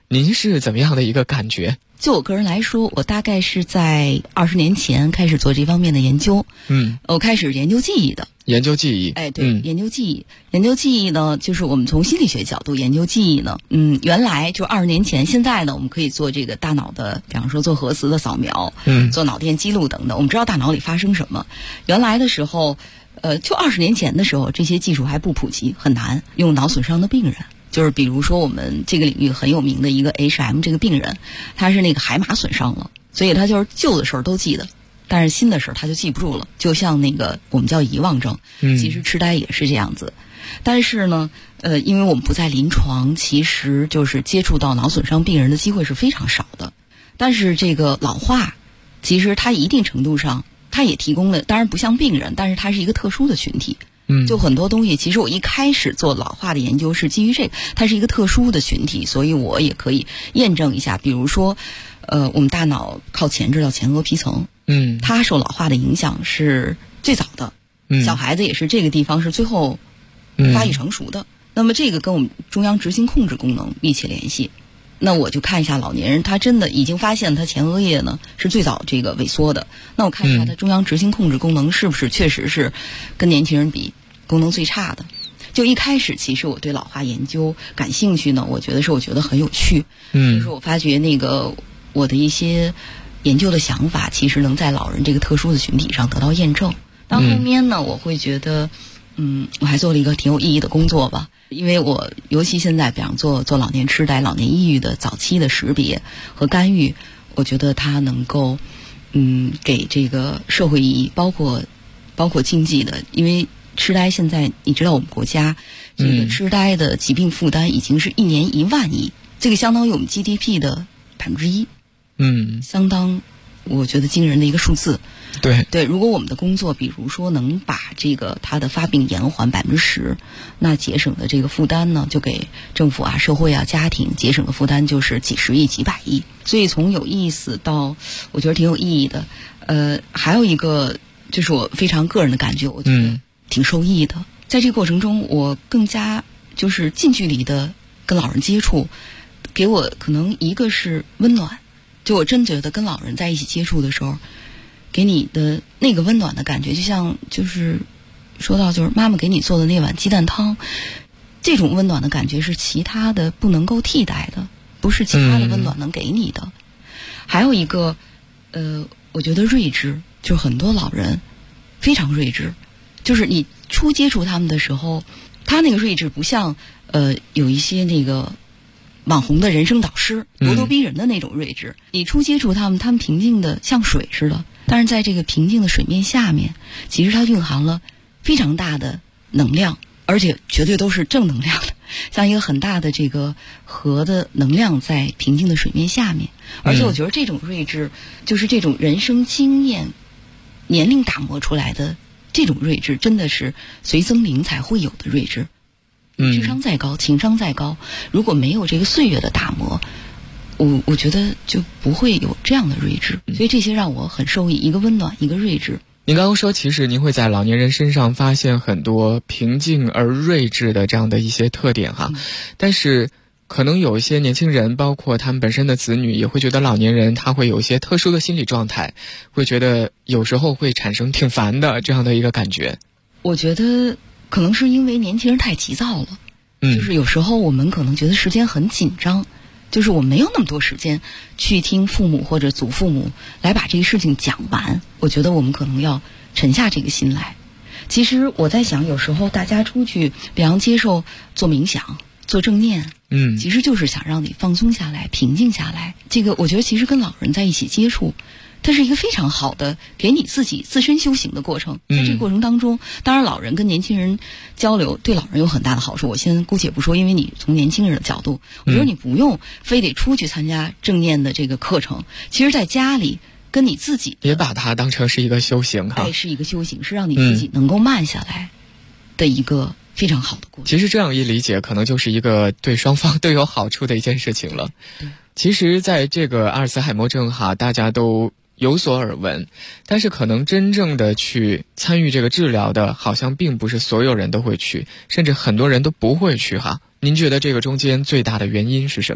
您是怎么样的一个感觉？ 就我个人来说，我大概是在20年前开始做这方面的研究。我开始研究记忆的。 研究记忆。 哎，对，研究记忆。研究记忆呢，就是我们从心理学角度研究记忆呢。原来就20年前，现在呢，我们可以做这个大脑的，比方说做核磁的扫描，做脑电记录等等，我们知道大脑里发生什么。原来的时候，就20年前的时候，这些技术还不普及，很难用脑损伤的病人。就是比如说我们这个领域很有名的一个 HM 这个病人，他是那个海马损伤了，所以他就是旧的事儿都记得，但是新的事儿他就记不住了，就像那个我们叫遗忘症，其实痴呆也是这样子。但是呢，因为我们不在临床，其实就是接触到脑损伤病人的机会是非常少的。但是这个老化，其实它一定程度上，它也提供了，当然不像病人，但是它是一个特殊的群体。就很多东西，其实我一开始做老化的研究是基于这个，它是一个特殊的群体，所以我也可以验证一下。比如说，我们大脑靠前置叫前额皮层，它受老化的影响是最早的，小孩子也是这个地方是最后发育成熟的。那么这个跟我们中央执行控制功能密切联系。那我就看一下老年人，他真的已经发现他前额叶呢是最早这个萎缩的。那我看一下他中央执行控制功能是不是确实是跟年轻人比功能最差的。就一开始其实我对老化研究感兴趣呢，我觉得很有趣。就是我发觉那个我的一些研究的想法其实能在老人这个特殊的群体上得到验证。到后面呢，我会觉得我还做了一个挺有意义的工作吧。因为我尤其现在比方做老年痴呆、老年抑郁的早期的识别和干预，我觉得它能够给这个社会意义，包括经济的。因为痴呆现在你知道我们国家这个痴呆的疾病负担已经是1年1万亿，这个相当于我们 GDP 的1%，相当我觉得惊人的一个数字。对，如果我们的工作，比如说能把这个它的发病延缓10%，那节省的这个负担呢，就给政府啊、社会啊、家庭节省的负担就是几十亿、几百亿。所以从有意思到我觉得挺有意义的。还有一个就是我非常个人的感觉，我觉得挺受益的。在这个过程中，我更加就是近距离的跟老人接触，给我可能一个是温暖。就我真觉得跟老人在一起接触的时候，给你的那个温暖的感觉，就像就是说到就是妈妈给你做的那碗鸡蛋汤，这种温暖的感觉是其他的不能够替代的，不是其他的温暖能给你的。还有一个我觉得睿智，就是很多老人非常睿智，就是你初接触他们的时候，他那个睿智不像有一些那个网红的人生导师咄咄逼人的那种睿智。你初接触他们平静的像水似的，但是在这个平静的水面下面，其实它蕴含了非常大的能量，而且绝对都是正能量的，像一个很大的这个核的能量在平静的水面下面。而且我觉得这种睿智，就是这种人生经验年龄打磨出来的这种睿智，真的是随增龄才会有的睿智。智商再高，情商再高，如果没有这个岁月的打磨，我觉得就不会有这样的睿智。所以这些让我很受益，一个温暖，一个睿智。 您刚刚说，其实您会在老年人身上发现很多平静而睿智的这样的一些特点哈，但是可能有一些年轻人，包括他们本身的子女，也会觉得老年人他会有一些特殊的心理状态，会觉得有时候会产生挺烦的这样的一个感觉。 我觉得可能是因为年轻人太急躁了，就是有时候我们可能觉得时间很紧张，就是我没有那么多时间去听父母或者祖父母来把这个事情讲完。我觉得我们可能要沉下这个心来。其实我在想，有时候大家出去，比方接受做冥想、做正念，其实就是想让你放松下来、平静下来。这个我觉得其实跟老人在一起接触，它是一个非常好的给你自己自身修行的过程。在这个过程当中，当然老人跟年轻人交流对老人有很大的好处，我先姑且不说，因为你从年轻人的角度，我觉得你不用非得出去参加正念的这个课程，其实在家里跟你自己也把它当成是一个修行哈， 是一个修行，是让你自己能够慢下来的一个非常好的过程。 其实这样一理解，可能就是一个对双方都有好处的一件事情了。其实在这个阿尔茨海默症哈，大家都有所耳闻，但是可能真正的去参与这个治疗的，好像并不是所有人都会去，甚至很多人都不会去哈。您觉得这个中间最大的原因是什么？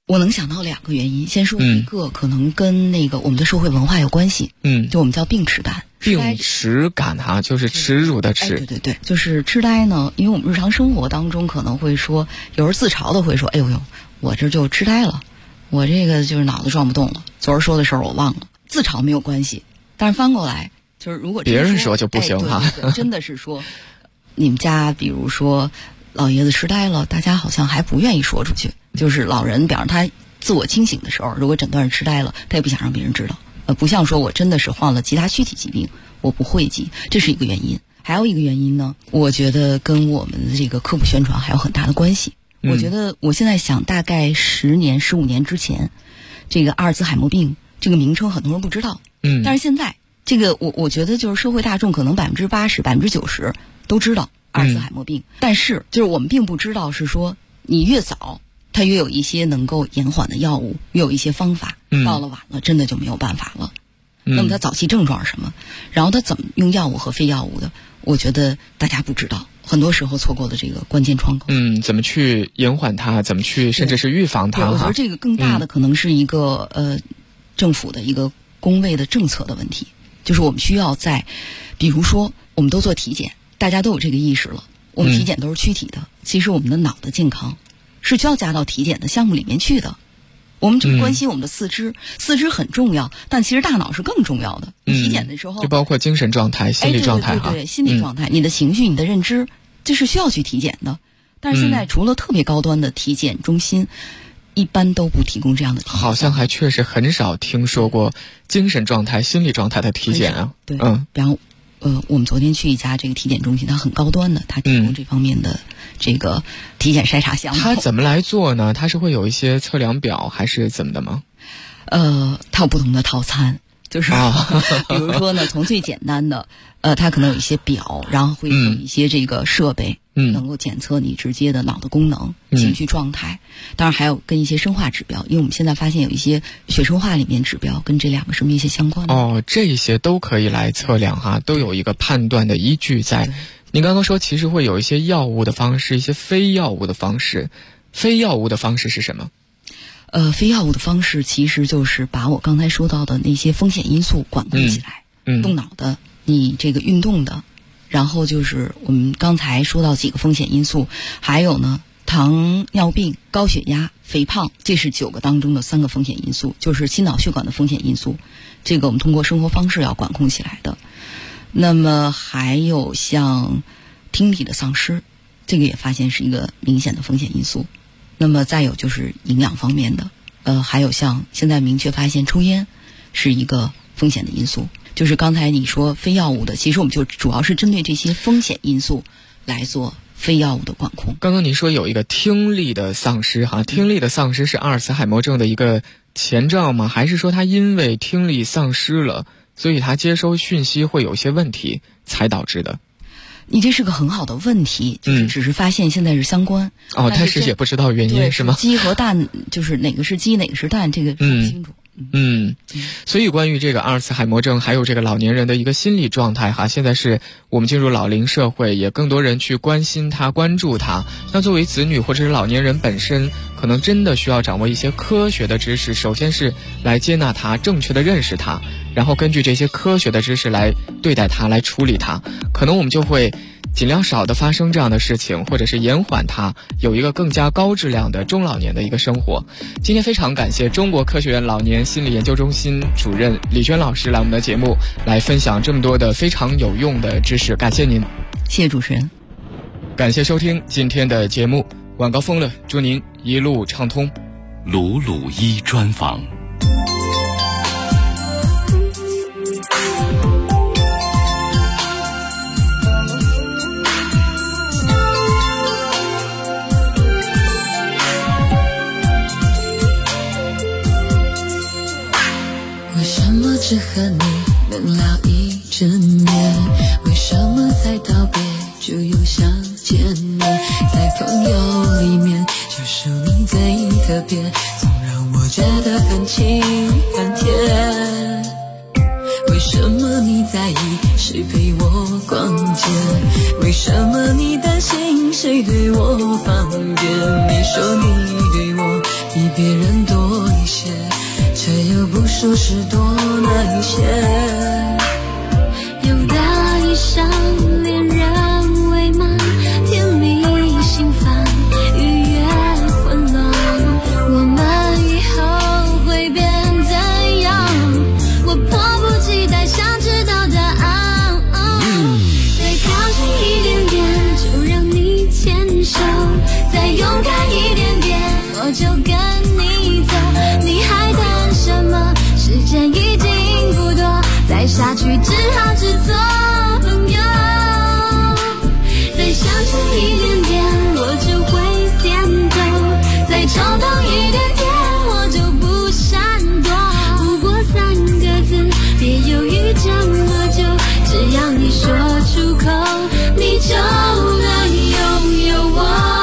我能想到2个原因，先说一个，可能跟那个我们的社会文化有关系。就我们叫病耻感。 病耻感哈，就是耻辱的耻。 对，就是痴呆呢，因为我们日常生活当中可能会说，有人自嘲的会说，哎呦，我这就痴呆了，我这个就是脑子转不动了，昨儿说的事儿我忘了。自嘲没有关系，但是翻过来就是如果别人说就不行哈。 对，真的是说，你们家比如说老爷子痴呆了，大家好像还不愿意说出去。就是老人，比方他自我清醒的时候，如果诊断是痴呆了，他也不想让别人知道。不像说我真的是患了其他躯体疾病，我不讳疾，这是一个原因。还有一个原因呢，我觉得跟我们的这个科普宣传还有很大的关系。我觉得我现在想，大概10年、15年之前，这个阿尔兹海默病这个名称很多人不知道。但是现在这个我觉得就是社会大众可能80%、90%都知道阿尔兹海默病，但是就是我们并不知道是说你越早，它越有一些能够延缓的药物，越有一些方法，到了晚了真的就没有办法了。那么它早期症状是什么？然后它怎么用药物和非药物的？我觉得大家不知道，很多时候错过了这个关键窗口。 怎么去延缓它？怎么去甚至是预防它？ 我觉得这个更大的可能是一个政府的一个公卫的政策的问题，就是我们需要在，比如说我们都做体检，大家都有这个意识了，我们体检都是躯体的，其实我们的脑的健康是需要加到体检的项目里面去的。我们只关心我们的四肢，四肢很重要，但其实大脑是更重要的。你体检的时候， 就包括精神状态、心理状态对，心理状态、你的情绪、你的认知，这是需要去体检的。但是现在除了特别高端的体检中心，一般都不提供这样的体检。 好像还确实很少听说过精神状态、心理状态的体检啊。 对，比方我们昨天去一家这个体检中心，它很高端的，它提供这方面的这个体检筛查项目。 它怎么来做呢？它是会有一些测量表还是怎么的吗？ 它有不同的套餐，就是比如说呢，从最简单的，它可能有一些表，然后会有一些这个设备，能够检测你直接的脑的功能、情绪状态。当然还有跟一些生化指标，因为我们现在发现有一些血生化里面指标跟这2个是密切相关的。 这些都可以来测量哈，都有一个判断的依据在。您刚刚说其实会有一些药物的方式，一些非药物的方式。非药物的方式是什么？ 非药物的方式其实就是把我刚才说到的那些风险因素管控起来，动脑的，你这个运动的，然后就是我们刚才说到几个风险因素，还有呢，糖尿病、高血压、肥胖，这是9个当中的3个风险因素，就是心脑血管的风险因素，这个我们通过生活方式要管控起来的。那么还有像听力的丧失，这个也发现是一个明显的风险因素。那么再有就是营养方面的，还有像现在明确发现抽烟是一个风险的因素。就是刚才你说非药物的，其实我们就主要是针对这些风险因素来做非药物的管控。 刚刚您说有一个听力的丧失哈，听力的丧失是阿尔茨海默症的一个前兆吗？还是说他因为听力丧失了，所以他接收讯息会有些问题才导致的？ 你这是个很好的问题，就是只是发现现在是相关。 但是也不知道原因是吗？ 鸡和蛋，就是哪个是鸡哪个是蛋，这个说不清楚。 所以关于这个阿尔茨海默症还有这个老年人的一个心理状态哈，现在是我们进入老龄社会，也更多人去关心它、关注它。那作为子女或者是老年人本身，可能真的需要掌握一些科学的知识，首先是来接纳它，正确的认识它，然后根据这些科学的知识来对待它，来处理它。可能我们就会尽量少的发生这样的事情，或者是延缓它，有一个更加高质量的中老年的一个生活。今天非常感谢中国科学院老年心理研究中心主任李娟老师来我们的节目，来分享这么多的非常有用的知识，感谢您。 谢谢主持人。 感谢收听今天的节目，晚高峰了，祝您一路畅通。 鲁鲁一专访。 只和你能聊一整年，为什么才道别就又想见面？在朋友里面，就属你最特别，总让我觉得很亲很甜。为什么你在意谁陪我逛街？为什么你担心谁对我方便？你说你对我比别人多一些，却又不说是多那一些。有大一上恋人未满，甜蜜心烦，愉悦混乱。我们以后会变怎样？我迫不及待想知道答案。再靠近一点点，就让你牵手；再勇敢一点点，我就跟你走。你还等什么？时间已经不多，再下去只好只做朋友。再相信一点点，我就会点头；再冲动一点点，我就不闪躲。不过3个字，别犹豫这么久，只要你说出口，你就能拥有我。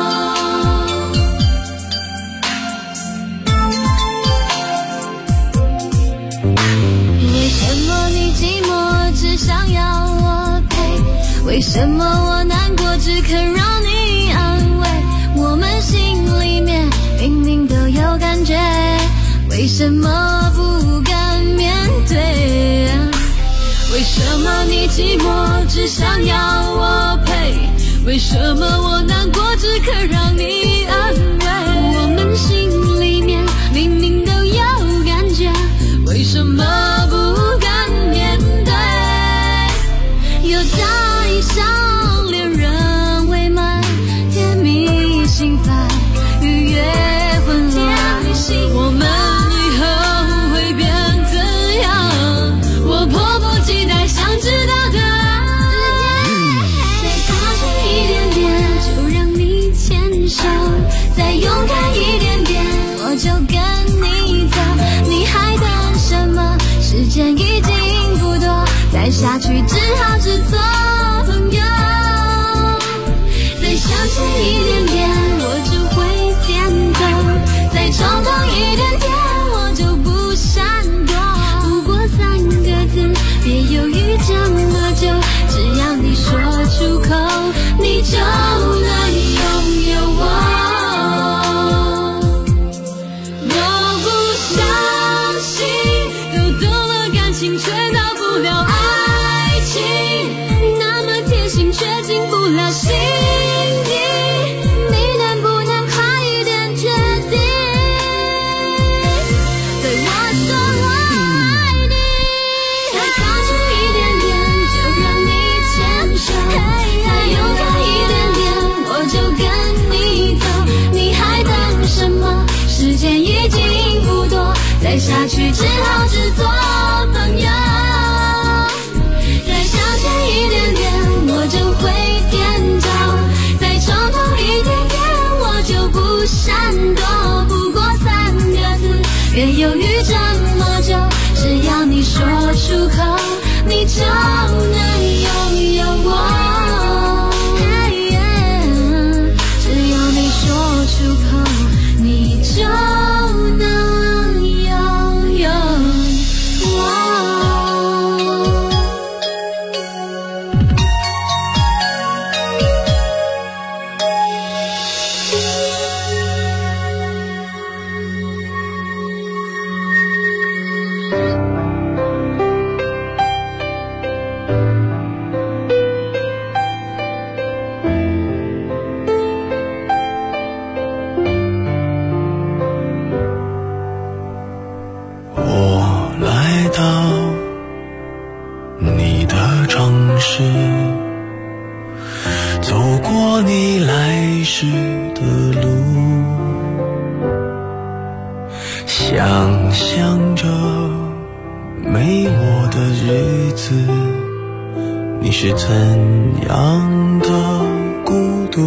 为什么我难过只肯让你安慰？我们心里面明明都有感觉，为什么不敢面对？为什么你寂寞只想要我陪？为什么我难过只肯让你安慰？我们心里面明明都有感觉，为什么不敢面对？有大一上恋人未满，甜蜜心烦，愉悦混乱。我们以后会变怎样？我迫不及待想知道答案。再靠近一点点，就让你牵手；再勇敢一点点，我就跟你走。你还等什么？时间已经不多，再下去只好只做朋友。再相信一点点，我就会点头；再冲动一点点，我就不闪躲。不过3个字，别犹豫这么久，只要你说出口，你就能拥有我。我不相信，都懂了感情，却到不了爱情，那么贴心却进不了心底，你能不能快一点决定？对我说我爱你。再靠近一点点，就让你牵手；再勇敢一点点，我就跟你走。你还等什么？时间已经不多，再下去只好只做朋友。再相信一点点，我就会点头；再冲动一点点，我就不闪躲。不过3个字，别犹豫这么久，只要你说出口，你就能拥有我。只要你说出口，你就能拥有我。 想象着没我的日子，你是怎样的孤独？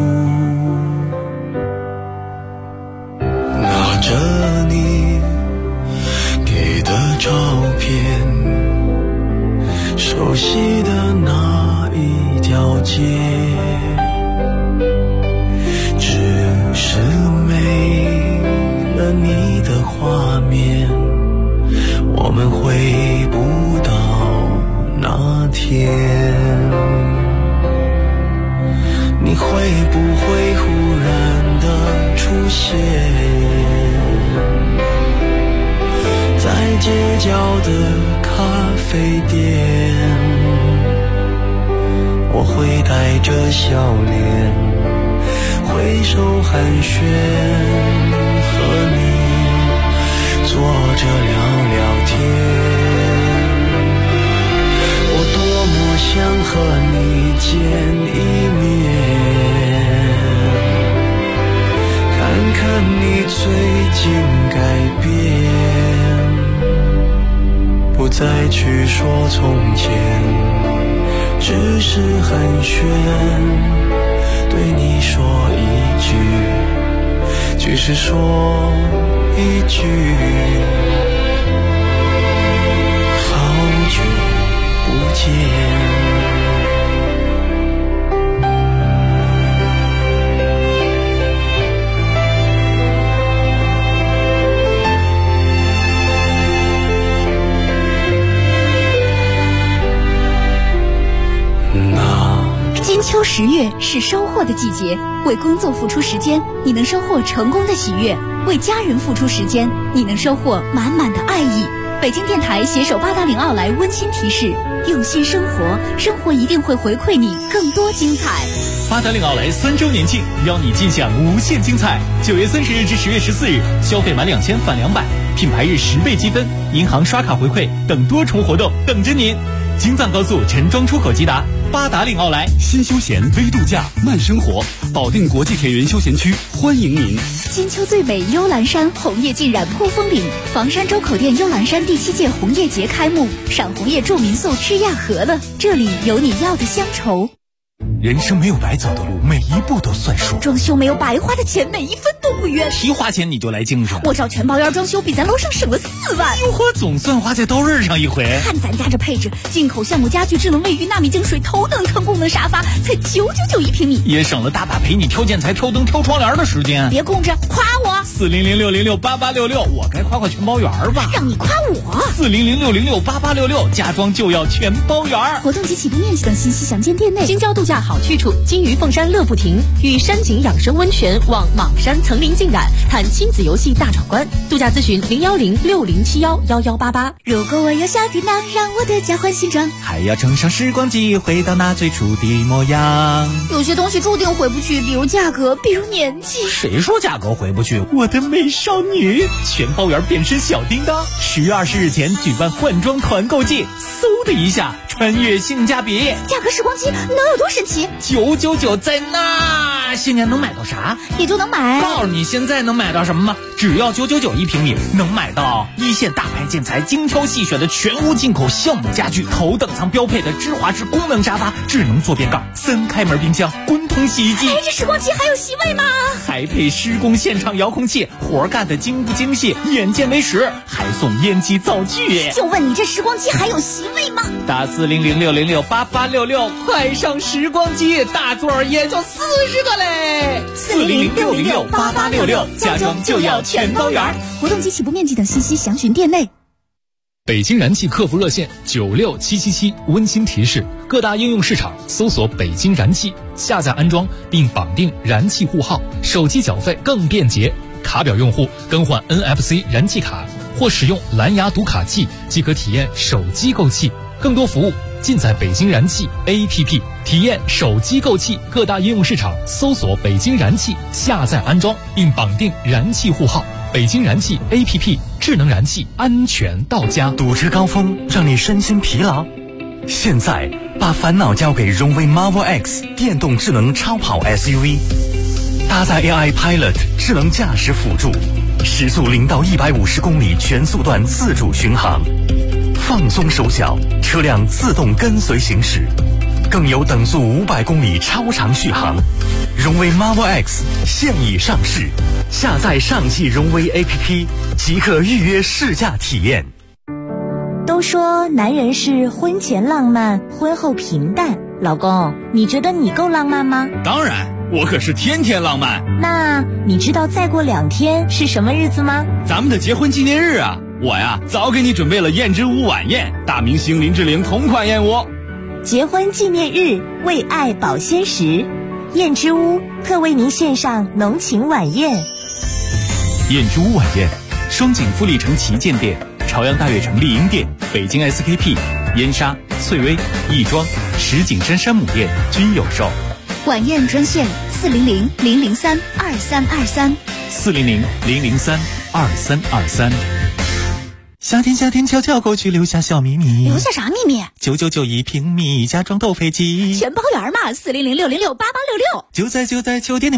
拿着你给的照片，熟悉的那一条街，只是没了你的画面，我们回不到那天。你你会不会忽然的出现在街角的咖啡店？我会带着笑脸挥手寒暄，和你坐着聊聊天。我多么想和你见一面，看看你最近改变，不再去说从前，只是寒暄，对你说一句，只是说一句，好久不见。 金秋10月是收获的季节，为工作付出时间，你能收获成功的喜悦；为家人付出时间，你能收获满满的爱意。北京电台携手880奥莱温馨提示：用心生活，生活一定会回馈你更多精彩。 880奥莱3周年庆，邀你尽享无限精彩。9月30日至10月14日，消费满2000返200，品牌日10倍积分，银行刷卡回馈等多重活动等着您。京藏高速陈庄出口即达，880奥莱， 新休闲微度假慢生活，保定国际田园休闲区欢迎您。 金秋最美幽兰山，红叶浸染扑风岭。房山周口店幽兰山第7届红叶节开幕，赏红叶住民宿吃亚河了，这里有你要的乡愁。 人生没有白走的路，每一步都算数。 装修没有白花的钱，每一分都不冤。 提花钱你就来精神， 我找全包院装修比咱楼上省了4万。 哟呵，总算花在刀刃上一回。 看咱家这配置，进口橡木家具、智能卫浴、纳米净水、头等舱功能沙发，才999一平米， 也省了大把陪你挑建材、挑灯、挑窗帘的时间。 别供着，夸我 ！40060688866，我该夸全包园吧？ 让你夸我 ！40060688866，家装就要全包园。 活动及起步面积等信息详见店内。 京郊度假好去处，金鱼凤山乐不停，与山景养生温泉望莽山层林尽染，谈亲子游戏大闯关。度假咨询01060711188。 如果我有小叮当，让我的家换新装， 还要乘上时光机，回到那最初的模样。 有些东西注定回不去，比如价格，比如年纪。 谁说价格回不去？我的美少女，全包园变身小叮当。10月20日前举办换装团购季，嗖的一下穿越性价比。 价格时光机能有多神奇 ？999在那，新年能买到啥？ 也就能买。 告诉你现在能买到什么吗？只要999一平米，能买到一线大牌建材精挑细选的全屋进口橡木家具，头等舱标配的芝华士功能沙发，智能坐便盖，3开门冰箱，滚筒洗衣机。 这时光机还有席位吗？ 还配施工现场遥控器，活干的精不精细，眼见为实，还送烟机灶具。 就问你这时光机还有席位吗？ 打40060688866，快上时光机，大座也就40个嘞。40060688866，家装就要全包园。 活动及起步面积等信息详询店内。 北京燃气客服热线96777温馨提示：各大应用市场搜索北京燃气，下载安装并绑定燃气户号，手机缴费更便捷。卡表用户更换 NFC 燃气卡或使用蓝牙读卡器即可体验手机购气。更多服务尽在北京燃气 APP， 体验手机购气。各大应用市场搜索北京燃气，下载安装并绑定燃气户号。北京燃气 APP， 智能燃气，安全到家。 堵车高峰让你身心疲劳，现在把烦恼交给荣威 Marvel X 电动智能超跑 SUV， 搭载 AI Pilot 智能驾驶辅助，时速0到150公里全速段自主巡航，放松手脚，车辆自动跟随行驶，更有等速500公里超长续航。荣威 Marvel X 现已上市，下载上汽荣威 APP 即可预约试驾体验。 都说男人是婚前浪漫，婚后平淡。老公，你觉得你够浪漫吗？ 当然，我可是天天浪漫。 那你知道再过2天是什么日子吗？ 咱们的结婚纪念日啊！我呀，早给你准备了燕之屋晚宴，大明星林志玲同款燕窝。 结婚纪念日，为爱保鲜时。 燕之屋特为您献上浓情晚宴。 燕之屋晚宴，双井富力城旗舰店、朝阳大悦城丽婴店、北京 SKP、燕莎、翠微、亦庄、石景山山姆店均有售。 晚宴专线400-003-2323。 400-003-2323。夏天夏天悄悄过去，留下小秘密。 留下啥秘密 ？9991一平米，家装斗飞机。 全包圆嘛，400-606-8866。 就在酒店里。